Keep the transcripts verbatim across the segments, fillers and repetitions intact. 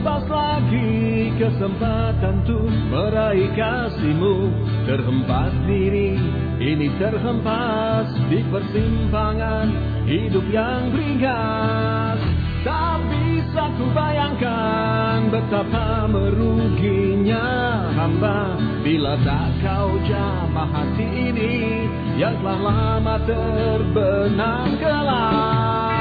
Pas lagi kesempatan tuh meraih kasihmu, terhempas diri ini terhempas di persimpangan hidup yang beringas. Tak bisa ku bayangkan betapa meruginya hamba bila tak kau jamah hati ini yang telah lama terbenam gelap.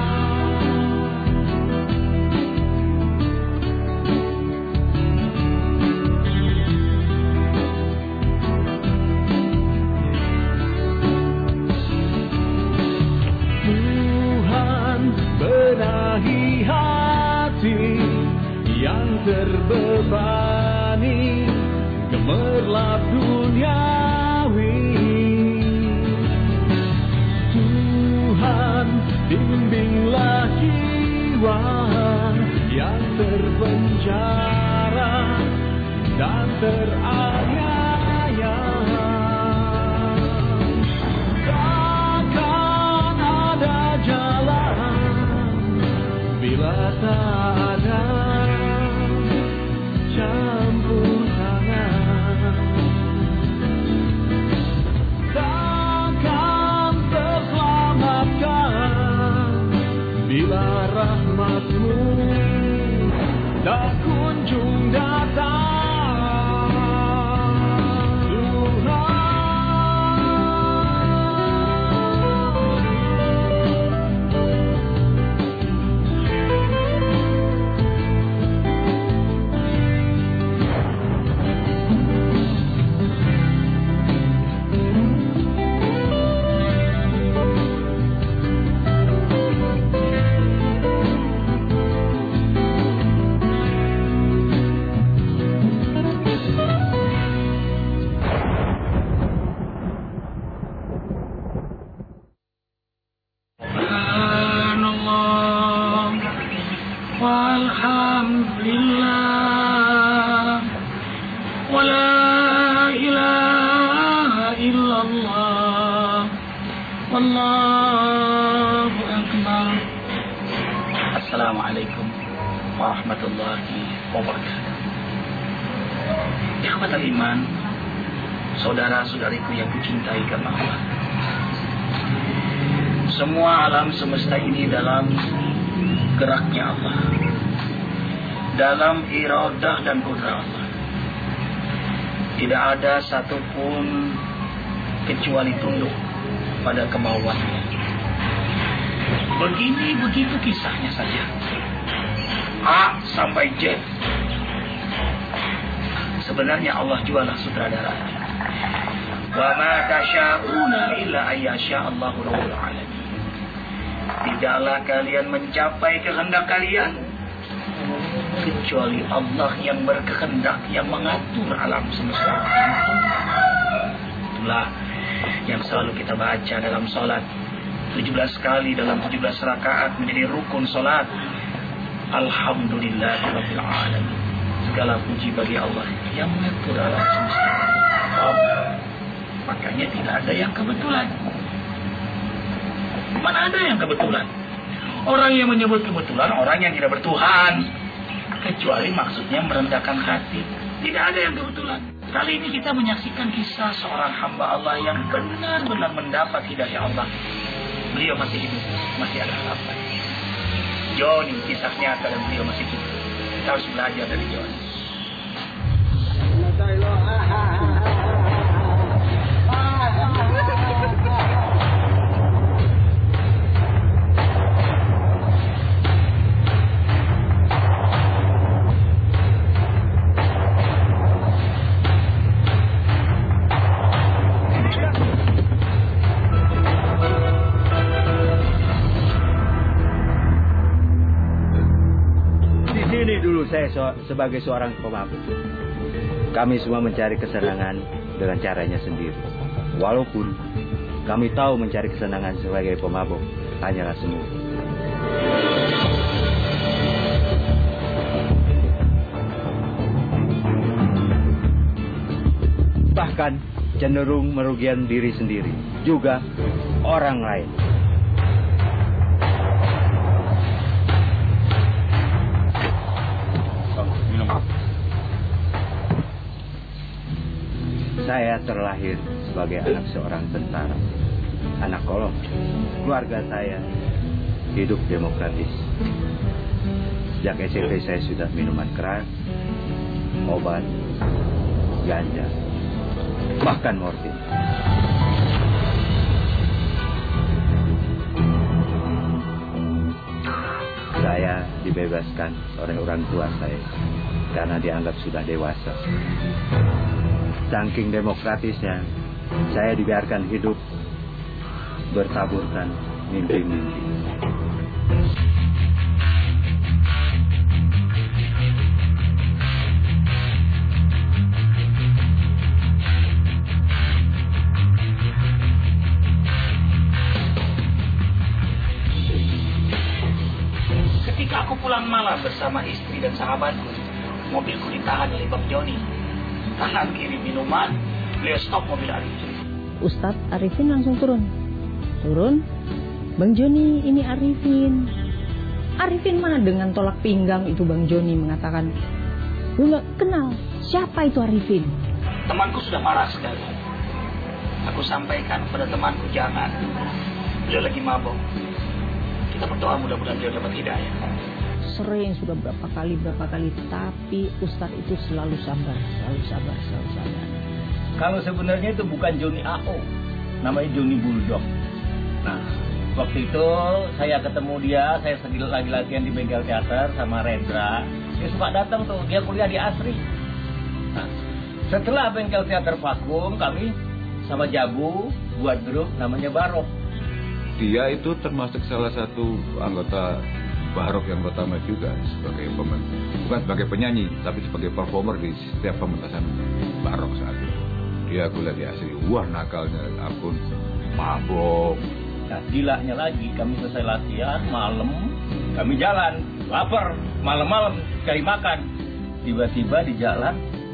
Benahi hati yang terbebani gemerlap duniawi. Tuhan, bimbinglah jiwa yang terpenjara dan teraniaya. Takkan ada jalan bila tak ada campur tangan. Takkan terselamatkan bila rahmatmu tak kunjung datang. Assalamualaikum warahmatullahi wabarakatuh. Ikhwatal iman, saudara-saudariku yang kucintai karena Allah. Semua alam semesta ini dalam geraknya Allah, dalam iradah dan kudrah Allah. Tidak ada satupun kecuali tunduk pada kemauannya. Begini begitu kisahnya saja, A sampai Z. Sebenarnya Allah jualah sutradara. Wa ma tasyauna illa ayyasha Allahu rabbul alamin. Tidaklah kalian mencapai kehendak kalian kecuali Allah yang berkehendak, yang mengatur alam semesta. Itulah yang selalu kita baca dalam salat. tujuh belas kali dalam tujuh belas rakaat menjadi rukun salat. Alhamdulillahirabbil alamin. Segala puji bagi Allah yang mengatur alam semesta. Oh, makanya tidak ada yang kebetulan. Mana ada yang kebetulan? Orang yang menyebut kebetulan orang yang tidak bertuhan, kecuali maksudnya merendahkan hati. Tidak ada yang kebetulan. Kali ini kita menyaksikan kisah seorang hamba Allah yang benar-benar mendapat hidayah Allah. Beliau masih hidup, masih ada harapan. Johnny kisah nyata dan beliau masih hidup. Kita harus belajar dari Johnny. Saya so, sebagai seorang pemabuk, kami semua mencari kesenangan dengan caranya sendiri. Walaupun kami tahu mencari kesenangan sebagai pemabuk hanyalah semu. Bahkan cenderung merugikan diri sendiri, juga orang lain. Saya terlahir sebagai anak seorang tentara, anak kolong. Keluarga saya hidup demokratis. Sejak S M P saya sudah minuman keras, obat, ganja, bahkan morfin. Saya dibebaskan oleh orang tua saya karena dianggap sudah dewasa. Saking demokratisnya, saya dibiarkan hidup bertaburkan mimpi-mimpi. Ketika aku pulang malam bersama istri dan sahabatku, mobilku ditahan oleh Bang Joni. Tangan kiri minuman, beliau stop mobil Arifin. Ustadz Arifin langsung turun. Turun, Bang Joni ini Arifin. Arifin mana dengan tolak pinggang itu Bang Joni mengatakan, lu gak kenal siapa itu Arifin. Temanku sudah marah sekali. Aku sampaikan kepada temanku, jangan. Beliau lagi mabok. Kita berdoa mudah-mudahan beliau dapat hidayah. Sering sudah berapa kali berapa kali, tapi Ustadz itu selalu sabar, selalu sabar, selalu sabar. Kalau sebenarnya itu bukan Joni A O, namanya Joni Bulldog. Nah, waktu itu saya ketemu dia, saya sedih lagi latihan di Bengkel Teater sama Rendra. Dia suka datang tuh, dia kuliah di Asri. Nah, setelah Bengkel Teater vakum, kami sama Jabu buat grup namanya Barok. Dia itu termasuk salah satu anggota Barok yang pertama juga sebagai pemain, bukan sebagai penyanyi, tapi sebagai performer di setiap pementasan Barok saat itu. Dia kuliah di Asri, wah nakalnya ampun, mabok. Nah, gilanya lagi, kami selesai latihan malam, kami jalan, lapar, malam-malam cari makan. Tiba-tiba di jalan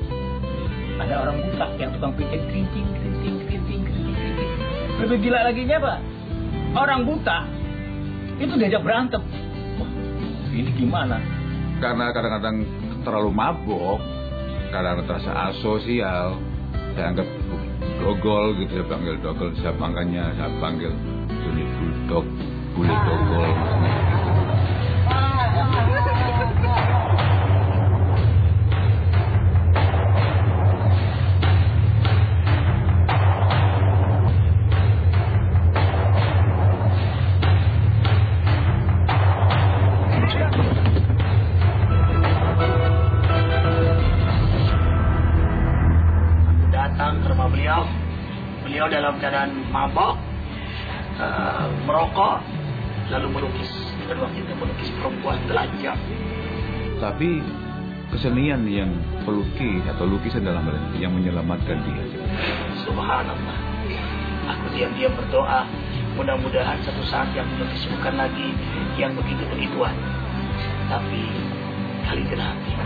ada orang buta yang tukang pijit, kerincing, kerincing, kerincing, kerincing, kerincing. Lebih gila laginya, Pak, orang buta itu diajak berantem. Ini gimana? Karena kadang-kadang terlalu mabok, kadang-kadang terasa asosial, saya anggap dogol gitu, saya panggil dogol, saya panggilnya, saya panggil Joni Bulldog, Bully Dogol. Beliau dalam keadaan mabok, uh, merokok, lalu melukis. Dan waktu itu melukis perempuan telanjang. Tapi kesenian yang pelukis atau lukisan dalam hal ini yang menyelamatkan dia. Subhanallah. Aku diam-diam berdoa, mudah-mudahan satu saat yang melukis bukan lagi yang begitu-begituan, tapi kaligrafi.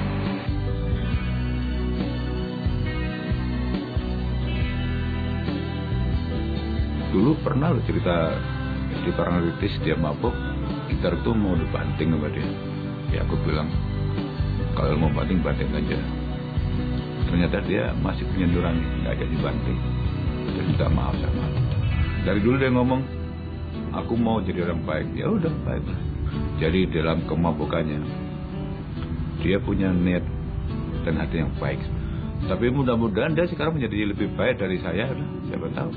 Dulu pernah loh cerita di Parangtritis, dia mabok, gitar itu mau dibanting sama dia. Ya aku bilang, kalau mau banting, banting aja. Ternyata dia masih punya nurani, nggak jadi banting. Dia minta maaf sama aku. Dari dulu dia ngomong, aku mau jadi orang baik. Ya udah, baik. Jadi dalam kemabukannya, dia punya niat dan hati yang baik. Tapi mudah-mudahan dia sekarang menjadi lebih baik dari saya, siapa tahu.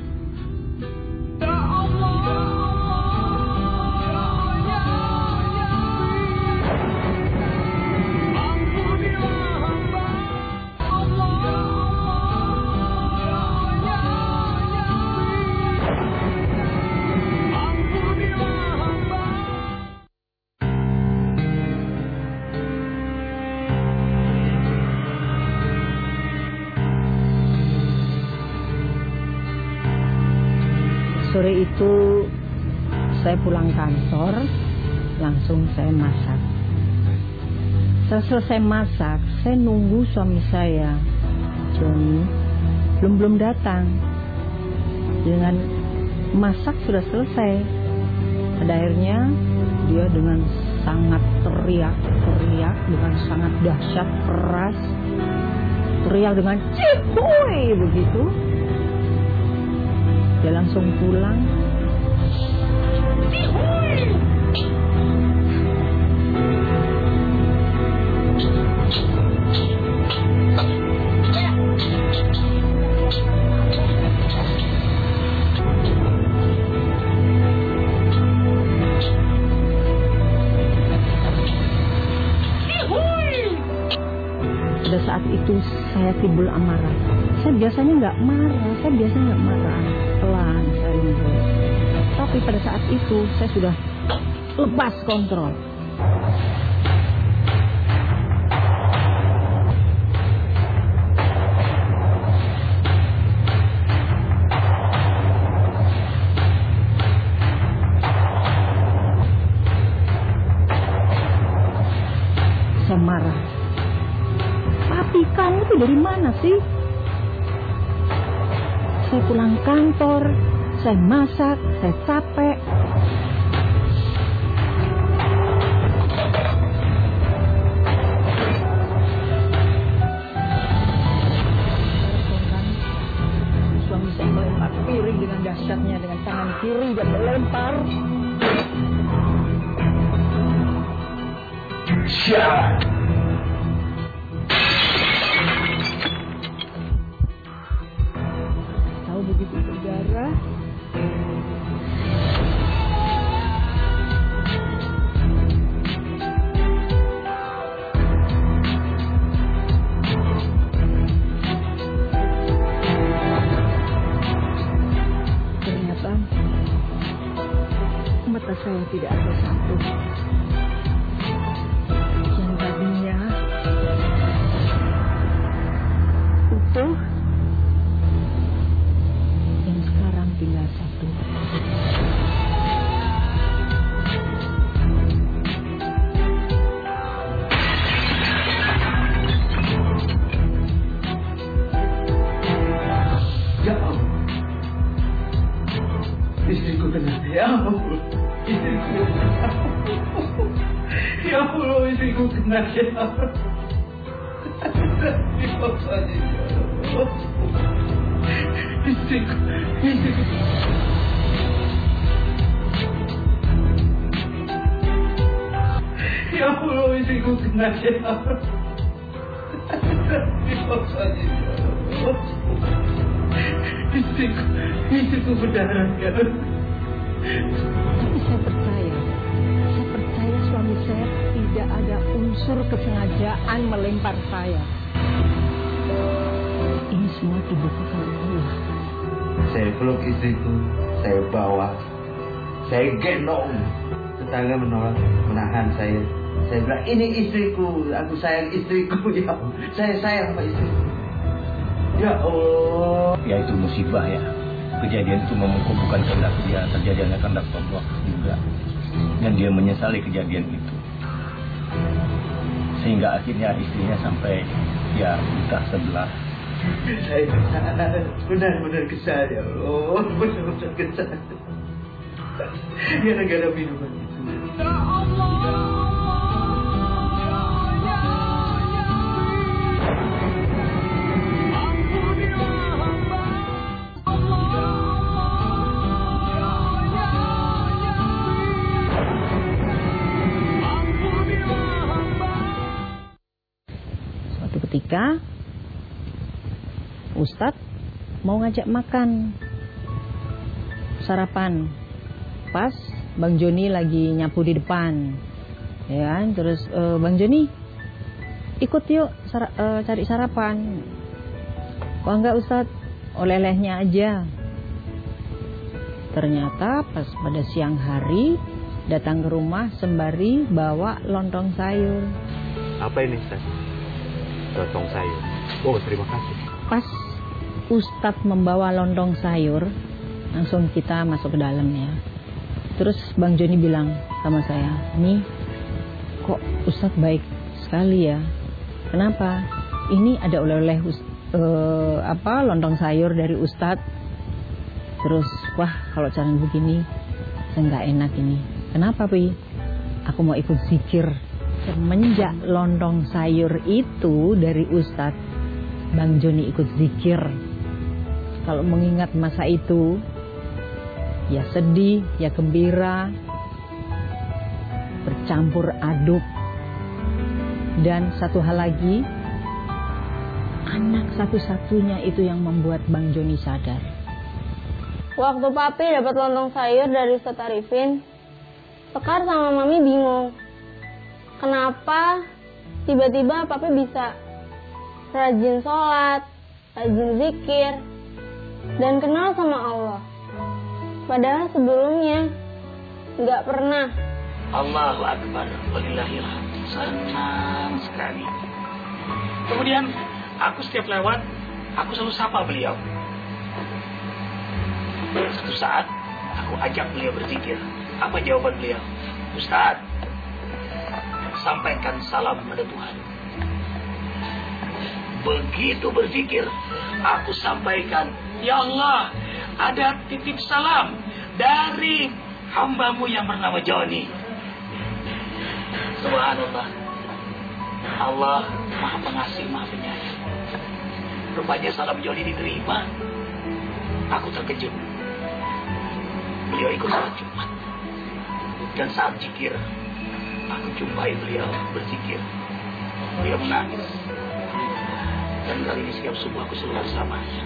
Sore itu saya pulang kantor, langsung saya masak. Setelah selesai masak, saya nunggu suami saya, Joni, belum belum datang. Dengan masak sudah selesai, pada akhirnya dia dengan sangat teriak-teriak, dengan sangat dahsyat keras, teriak dengan cihuy begitu. Dia langsung pulang. Cihuy. Pada saat itu saya timbul amarah. Saya biasanya nggak marah, saya biasanya nggak marah, pelan saya lembut. Tapi pada saat itu saya sudah lepas kontrol. Saya marah. Papi, kamu tuh dari mana sih? Saya pulang kantor, saya masak, saya capek. Suami saya melempar piring dengan dahsyatnya dengan tangan kiri dan melempar. Siap. Begitu berdarah. Ternyata mata saya tidak ada satu. Yang tadinya utuh, tinggal satu. Ya Allah, istriku kena. Ya Allah, istriku. Ya Allah, istriku kena. Ya Allah. Istriku, istriku. Ya Allah, istriku kena. Ya Allah. Istriku, istriku berdarah. Ya Allah. Tapi saya percaya, saya percaya suami saya tidak ada unsur kesengajaan melempar saya. Ini semua dibuka oleh Allah. Saya peluk istriku, saya bawa, saya gendong. Tetangga menolak, menahan saya. Saya bilang, ini istriku, aku sayang istriku. Ya, saya sayang sama istriku. Ya Allah. Ya itu musibah ya. Kejadian itu memang bukan kehendak dia, terjadi hanya kehendak Allah juga. Dan dia menyesali kejadian itu. Sehingga akhirnya istrinya sampai ya buta sebelah. Saya benar-benar kesal ya Allah, benar-benar kesal. Gara-gara minuman itu. Ya Allah. Suatu ketika Ustadz mau ngajak makan sarapan, pas Bang Joni lagi nyapu di depan, ya kan? Terus e, Bang Joni ikut yuk sar e, cari sarapan. Wah enggak Ustadz, oleh-olehnya aja. Ternyata pas pada siang hari datang ke rumah sembari bawa lontong sayur. Apa ini Ustaz? Lontong sayur. Oh terima kasih. Pas Ustadz membawa lontong sayur, langsung kita masuk ke dalam ya. Terus Bang Joni bilang sama saya, nih kok Ustadz baik sekali ya. Kenapa? Ini ada oleh-oleh uh, apa lontong sayur dari Ustadz. Terus wah kalau cara begini saya nggak enak ini. Kenapa Pi? Aku mau ikut zikir. Semenjak lontong sayur itu dari Ustadz, Bang Joni ikut zikir. Kalau mengingat masa itu, ya sedih, ya gembira, bercampur aduk. Dan satu hal lagi, anak satu-satunya itu yang membuat Bang Joni sadar. Waktu papi dapat lontong sayur dari Ustaz Arifin, Sekar sama mami bingung. Kenapa tiba-tiba papi bisa rajin sholat, rajin zikir, dan kenal sama Allah. Padahal sebelumnya nggak pernah. Allahu Akbar, walillahilhamd. Senang sekali. Kemudian aku setiap lewat, aku selalu sapa beliau. Satu saat aku ajak beliau berzikir. Apa jawaban beliau? Ustaz, sampaikan salam pada Tuhan. Begitu berzikir, aku sampaikan, ya Allah, ada titip salam dari hambamu yang bernama Joni. Subhanallah, Allah Maha Pengasih, Maha Penyayang. Rupanya salam Joni diterima. Aku terkejut. Beliau ikut salat Jumat. Dan saat zikir, aku jumpai beliau berzikir. Beliau menangis. Dan kali ini setiap subuh aku selalu bersamanya.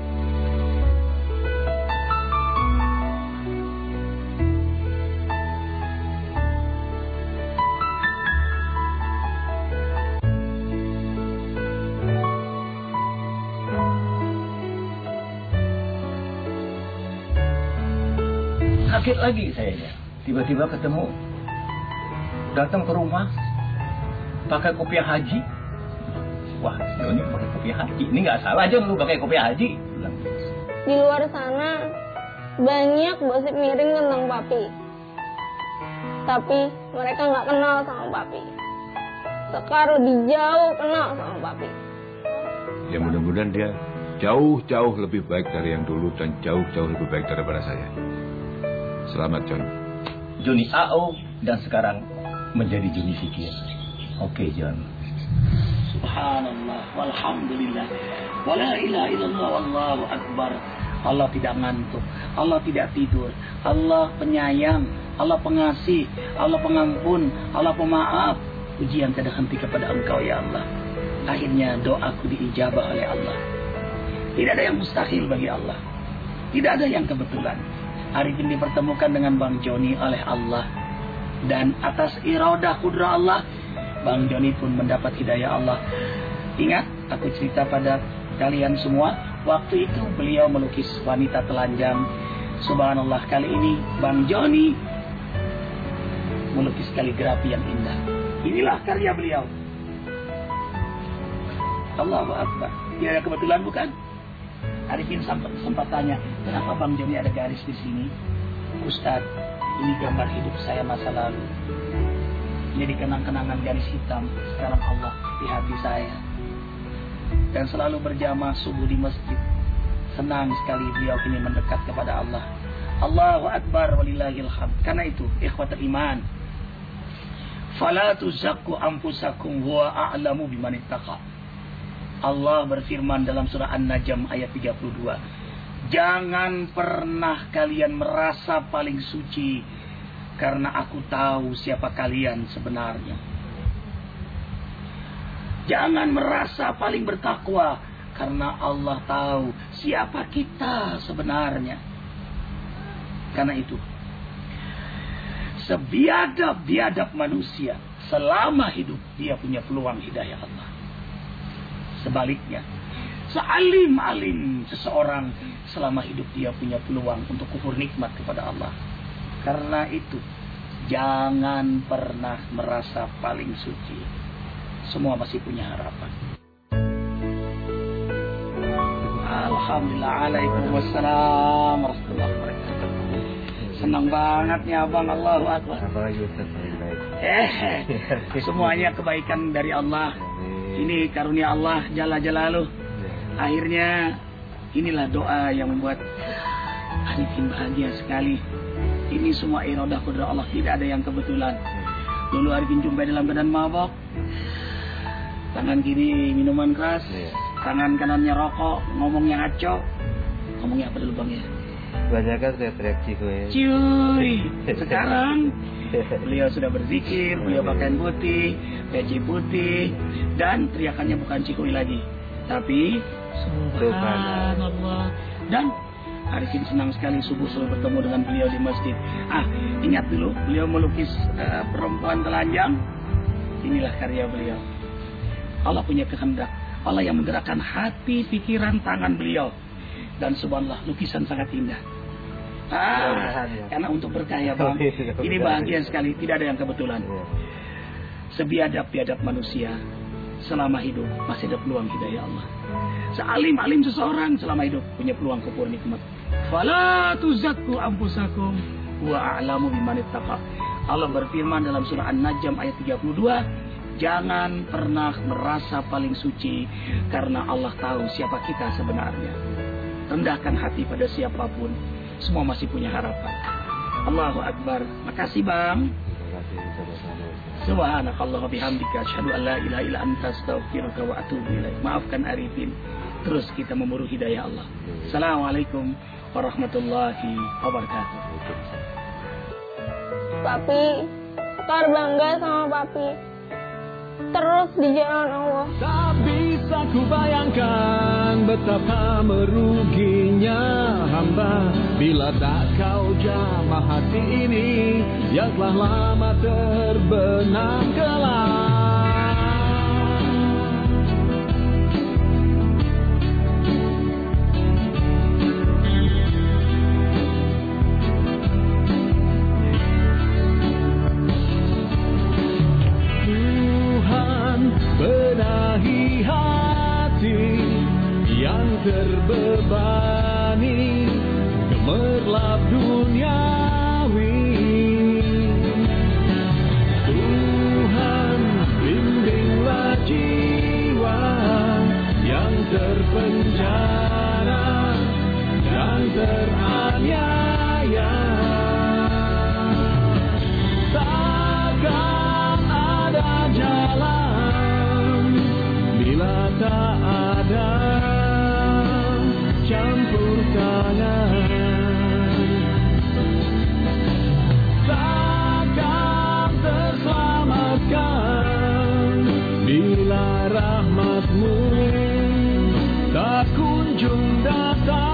Kaget lagi saya ya. Tiba-tiba ketemu, datang ke rumah pakai kopiah haji. Wah, Joni pakai kopiah haji. Ini nggak salah aja lu pakai kopiah haji. Di luar sana banyak gosip miring tentang papi. Tapi mereka nggak kenal sama papi. Sekar lebih jauh kenal sama papi. Ya mudah-mudahan dia jauh-jauh lebih baik dari yang dulu dan jauh-jauh lebih baik daripada saya. Selamat John. Joni A O dan sekarang menjadi Joni Zikir. Oke John. Subhanallah, walhamdulillah, wala ilaha illallah, wallahu akbar. Allah tidak ngantuk, Allah tidak tidur, Allah penyayang, Allah pengasih, Allah pengampun, Allah pemaaf. Pujian tiada henti kepada Engkau ya Allah. Akhirnya doaku diijabah oleh Allah. Tidak ada yang mustahil bagi Allah. Tidak ada yang kebetulan. Arifin dipertemukan dengan Bang Joni oleh Allah. Dan atas iradah kudrah Allah, Bang Joni pun mendapat hidayah Allah. Ingat, aku cerita pada kalian semua, waktu itu beliau melukis wanita telanjang. Subhanallah, kali ini Bang Joni melukis kaligrafi yang indah. Inilah karya beliau. Allahu Akbar. Ya, kebetulan bukan? Arifin sempat, sempat tanya, kenapa Bang Joni ada garis di sini? Ustaz, ini gambar hidup saya masa lalu. Jadi kenang-kenangan garis hitam. Sekarang Allah di hati saya. Dan selalu berjamaah subuh di masjid. Senang sekali beliau kini mendekat kepada Allah. Allahu Akbar walillahil hamd. Karena itu, ikhwatul iman, fala tuzakku anfusakum huwa a'lamu biman ittaqa. Allah berfirman dalam surah An-Najm ayat tiga puluh dua. Jangan pernah kalian merasa paling suci, karena aku tahu siapa kalian sebenarnya. Jangan merasa paling bertakwa, karena Allah tahu siapa kita sebenarnya. Karena itu, sebiadab-biadab manusia, selama hidup dia punya peluang hidayah Allah. Sebaliknya, sealim-alim seseorang, selama hidup dia punya peluang untuk kufur nikmat kepada Allah. Karena itu, jangan pernah merasa paling suci. Semua masih punya harapan. Alhamdulillah, waalaikumsalam warahmatullahi wabarakatuh. Senang banget nih abang, Allahu Akbar. Eh, semuanya kebaikan dari Allah. Ini karunia Allah Jalla Jalaluh. Akhirnya inilah doa yang membuat Arifin bahagia sekali. Ini semua iradah kudrah Allah, tidak ada yang kebetulan. Dulu Arifin jumpai dalam keadaan mabok, tangan kiri minuman keras, tangan kanannya rokok, ngomongnya ngaco. Ngomongnya apa dulu Bang ya? Banyak kan teriak gue. Cuy, sekarang beliau sudah berzikir, beliau pakaian putih, peci putih, dan teriakannya bukan cikui lagi, tapi Subhanallah. Dan Arifin senang sekali subuh selalu bertemu dengan beliau di masjid. Ah, ingat dulu, beliau melukis uh, perempuan telanjang. Inilah karya beliau. Allah punya kehendak. Allah yang menggerakkan hati, pikiran, tangan beliau. Dan subhanallah, lukisan sangat indah. Ah, karena untuk berkah ya Bang. Ini bahagia sekali, tidak ada yang kebetulan. Sebiadab-biadab manusia, selama hidup masih ada peluang hidayah Allah. Sealim-alim seseorang selama hidup punya peluang kubur nikmat. Fala tuzakku anfusakum wa a'lamu biman ittaqa. Allah berfirman dalam surah An-Najm ayat tiga puluh dua, jangan pernah merasa paling suci karena Allah tahu siapa kita sebenarnya. Rendahkan hati pada siapapun, semua masih punya harapan. Allahu Akbar. Makasih Bang. Subhanakallah wa bihamdika asyhadu an la ilaha illa anta astaghfiruka wa atubu ilaik. Maafkan Arifin. Terus kita memburu hidayah Allah. Assalamualaikum warahmatullahi wabarakatuh. Papi, Sekar bangga sama Papi. Terus di jalan Allah. Tak bisa ku bayangkan betapa meruginya hamba bila tak kau jamah hati ini yang telah lama terbenam gelap. Benahi hati yang terbebani gemerlap duniawi. Tuhan bimbinglah jiwa yang terpenjara dan teraniaya. Takkan ada jalan bila tak ada campur tangan. Takkan terselamatkan bila rahmatmu tak kunjung datang.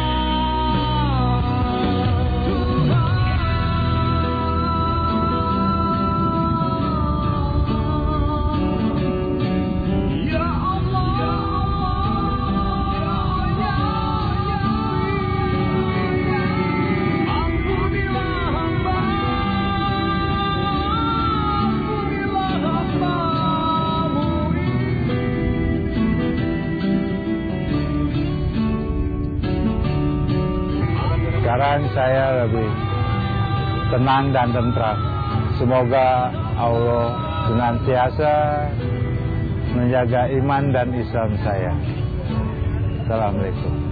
Sekarang saya lebih tenang dan tentram. Semoga Allah senantiasa menjaga iman dan Islam saya. Assalamualaikum.